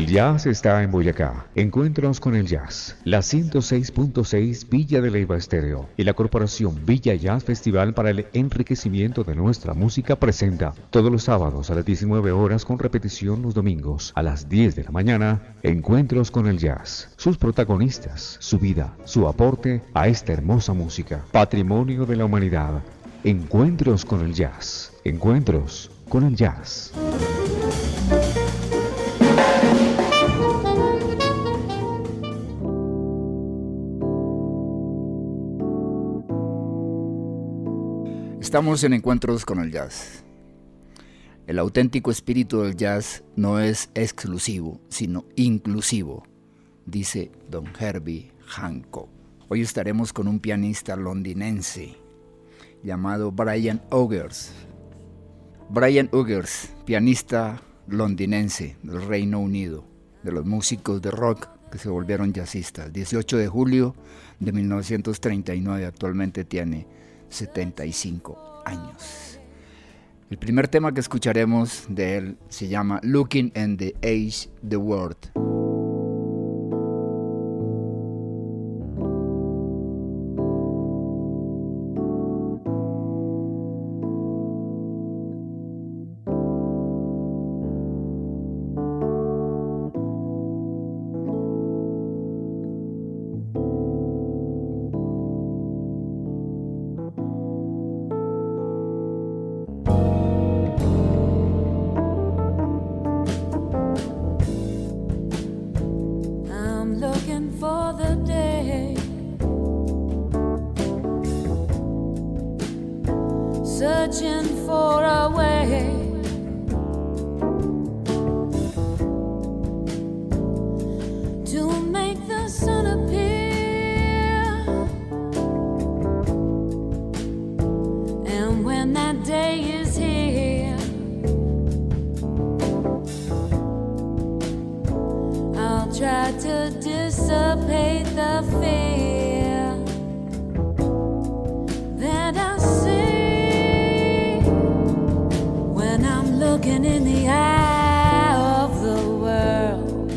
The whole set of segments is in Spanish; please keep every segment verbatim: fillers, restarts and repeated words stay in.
jazz está en Boyacá. Encuentros con el jazz. La ciento seis punto seis Villa de Leyva Estéreo y la Corporación Villa Jazz Festival para el enriquecimiento de nuestra música presenta todos los sábados a las diecinueve horas con repetición los domingos a las diez de la mañana. Encuentros con el jazz. Sus protagonistas, su vida, su aporte a esta hermosa música. Patrimonio de la humanidad. Encuentros con el jazz. Encuentros con el jazz. Estamos en Encuentros con el Jazz. El auténtico espíritu del jazz no es exclusivo, sino inclusivo, dice don Herbie Hancock. Hoy estaremos con un pianista londinense llamado Brian Auger. Brian Auger, pianista londinense del Reino Unido, de los músicos de rock que se volvieron jazzistas. dieciocho de julio de mil novecientos treinta y nueve, actualmente tiene setenta y cinco años. El primer tema que escucharemos de él se llama Looking in the Age the World. Searching for a way to make the sun appear, and when that day is here, I'll try to dissipate the fear that I see looking in the eye of the world.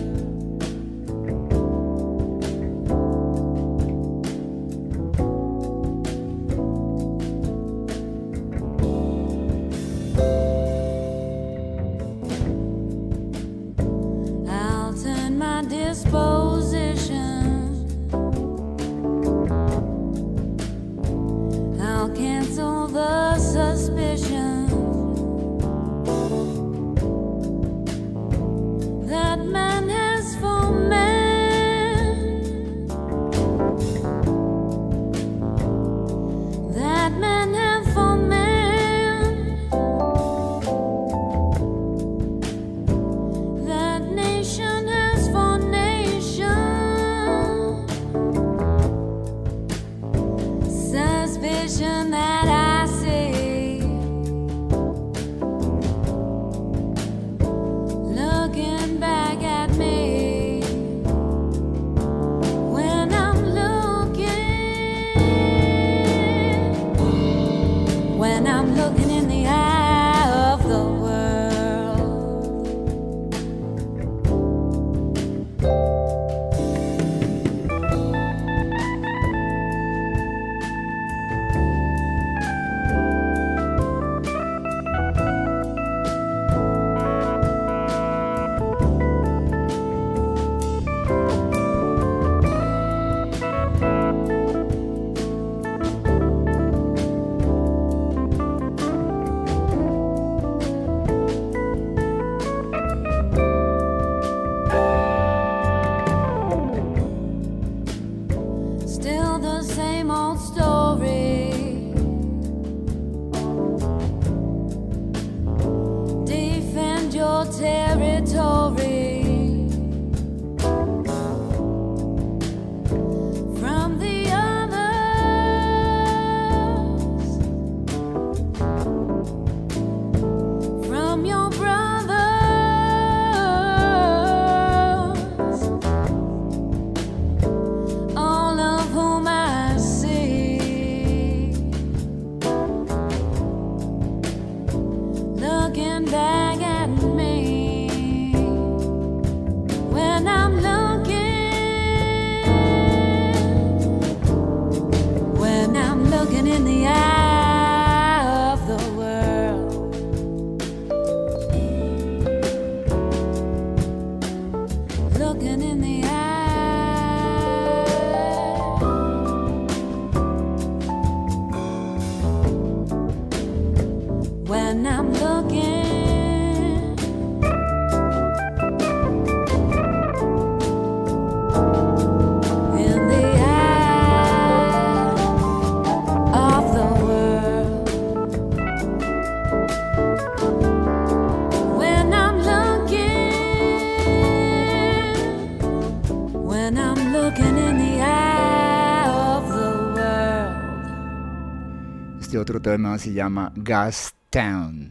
I'll turn my disposition, I'll cancel the suspicion that man has for man, that man has for man, that nation has for nation, suspicion that I see. the eye of the world. Looking in the eye. When I'm looking in the eye of the world, when I'm looking, when I'm looking in the eye of the world. Este otro tema se llama Gas Town.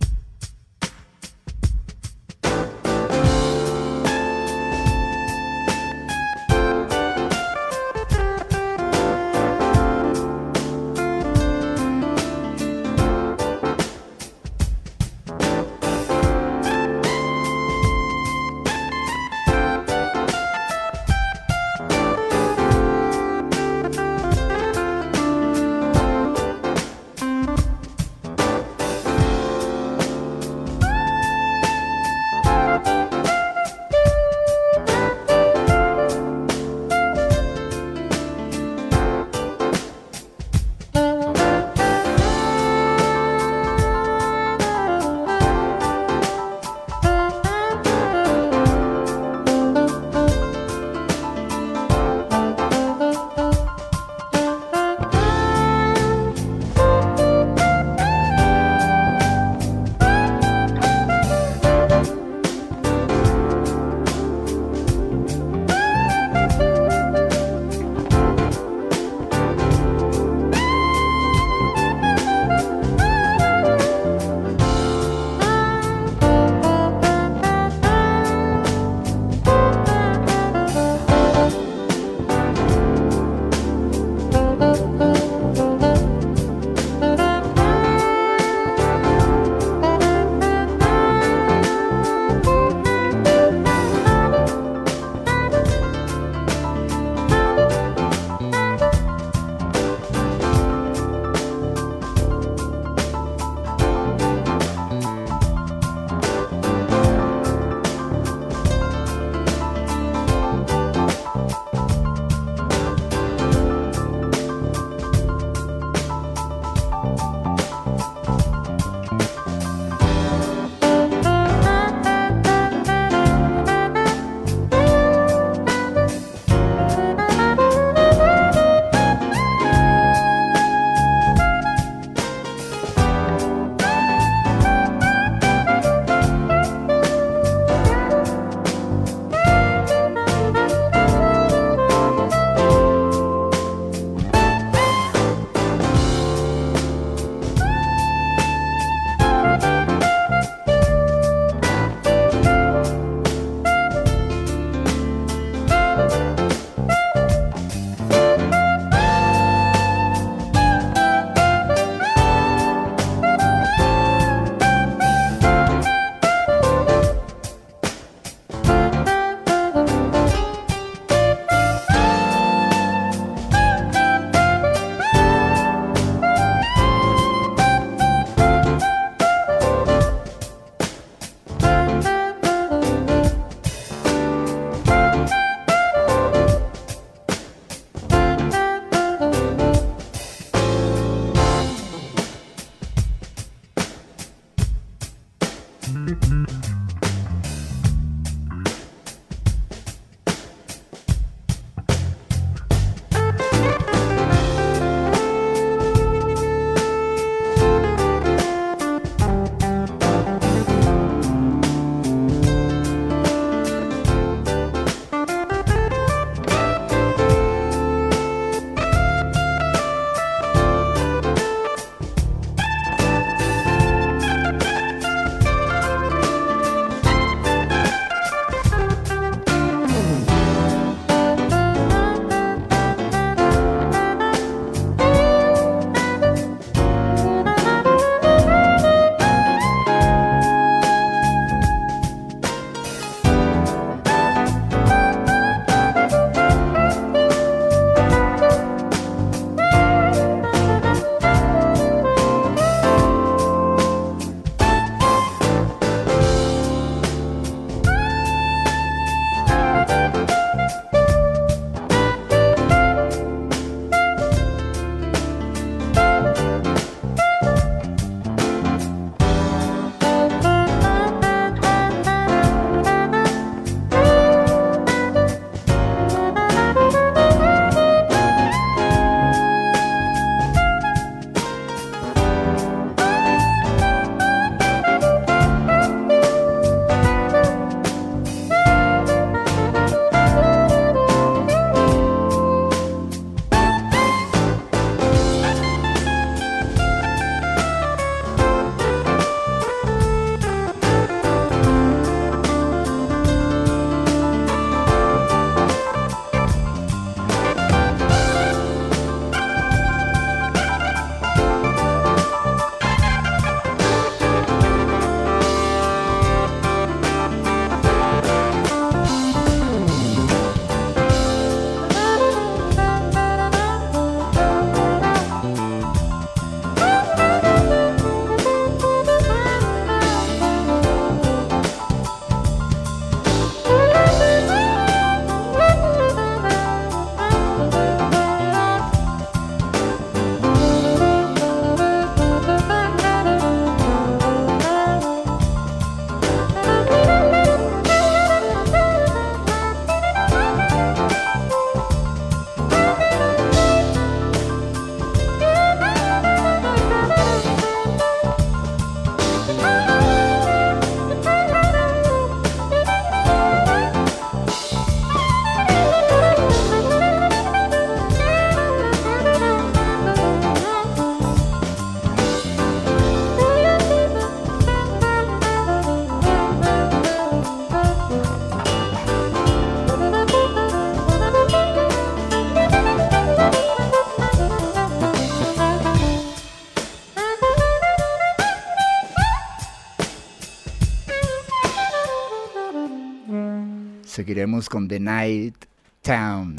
Seguiremos con The Night Town.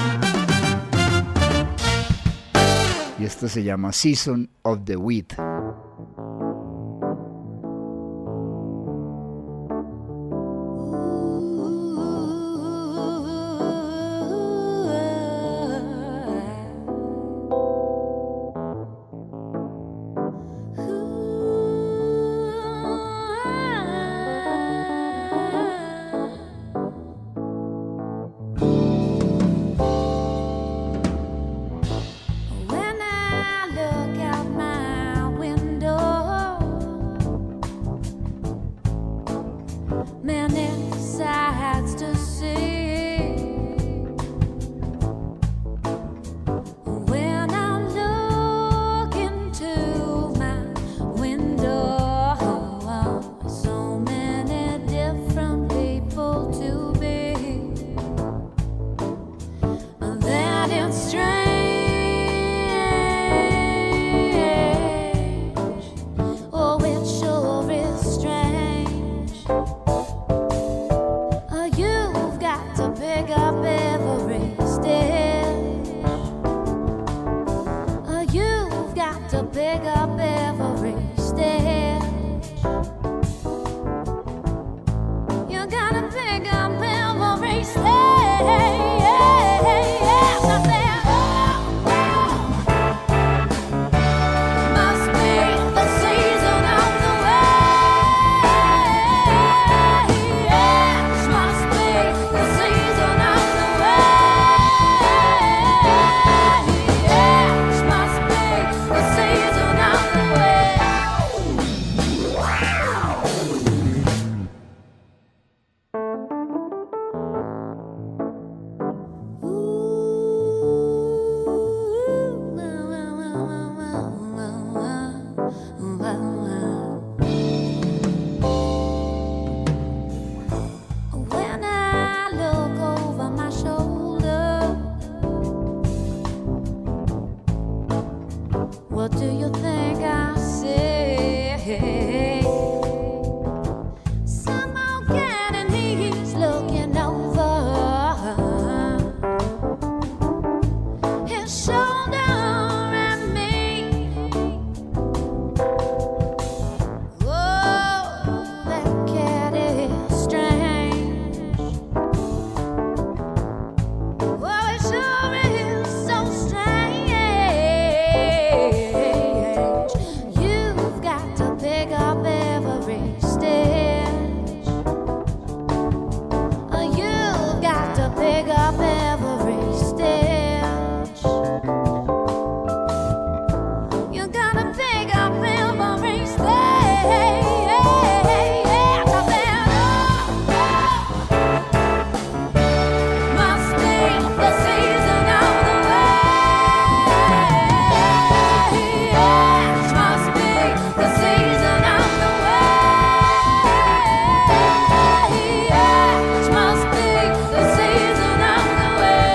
Esto se llama Season of the Wheat. that it's strange. Oh, it sure is strange. Oh, you've got to pick up every stitch. Oh, you've got to pick up every stitch. You gotta pick up every stitch. What do you think I say? Some old cat and he's looking over his shoulder at me. Oh, that cat is strange. Oh, it sure is so strange. You've got to pick up every stitch. Oh, you've got to pick up every stitch. You gotta pick up every stitch. Must be the season of the wait. Must be the season of the wait. Must be the season of the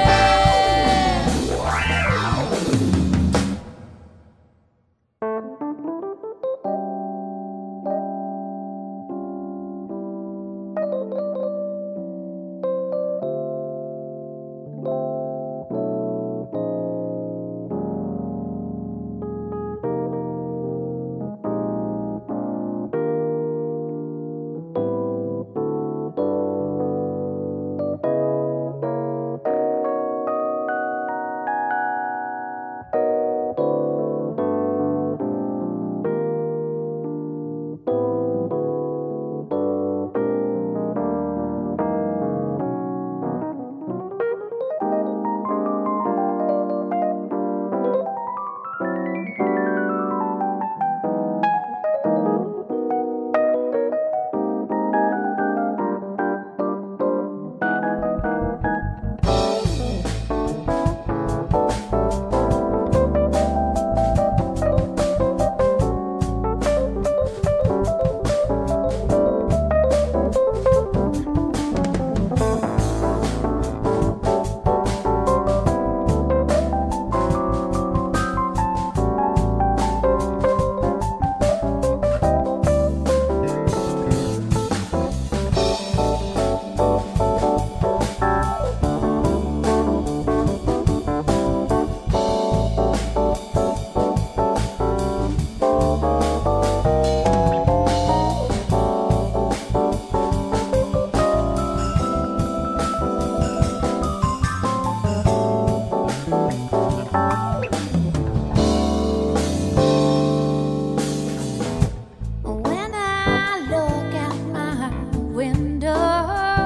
When I look out my window,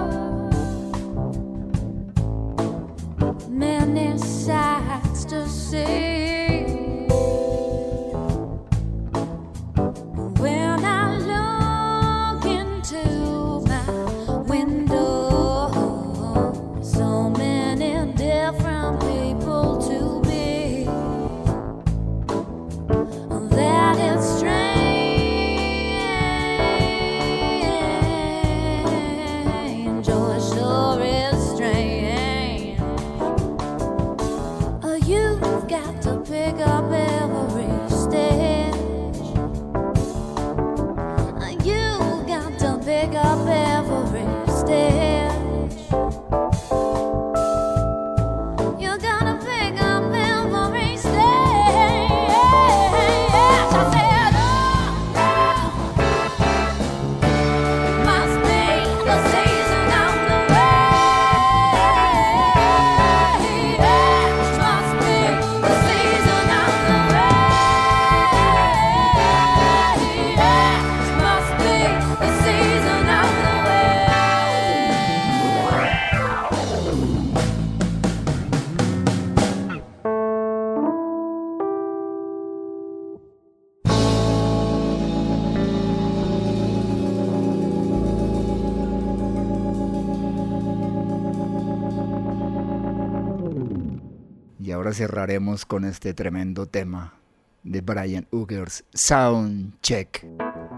many sights to see. When I look into my window, so many different people to be. That it's strange. Oh, it sure is strange. Y ahora cerraremos con este tremendo tema de Brian Ugers, Sound Check.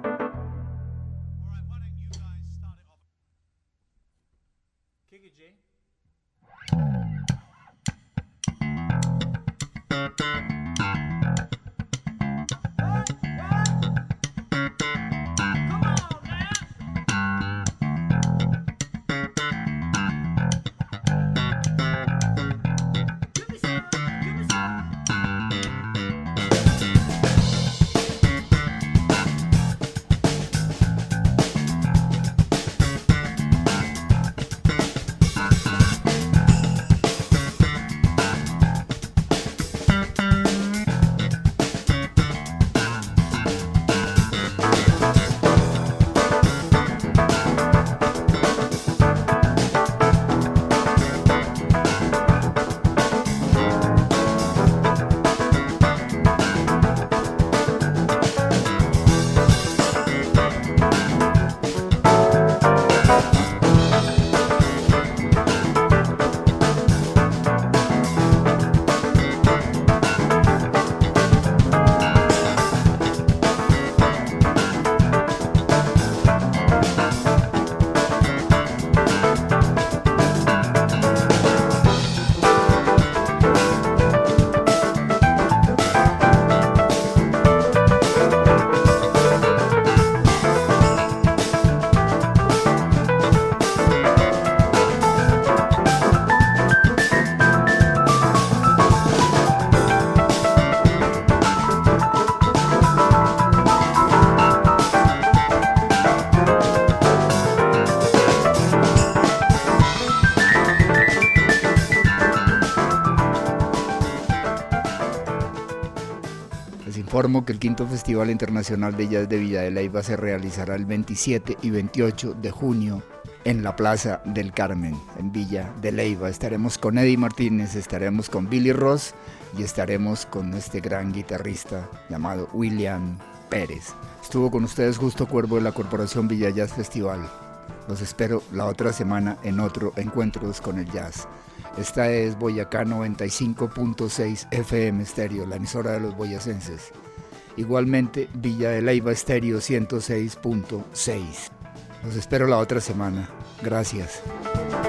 Informo que el quinto Festival Internacional de Jazz de Villa de Leyva se realizará el veintisiete y veintiocho de junio en la Plaza del Carmen, en Villa de Leyva. Estaremos con Eddie Martínez, estaremos con Billy Ross y estaremos con este gran guitarrista llamado William Pérez. Estuvo con ustedes Justo Cuervo de la Corporación Villa Jazz Festival. Los espero la otra semana en otro Encuentros con el Jazz. Esta es Boyacá noventa y cinco punto seis F M Stereo, la emisora de los boyacenses. Igualmente Villa de Leyva Stereo ciento seis punto seis. Los espero la otra semana. Gracias.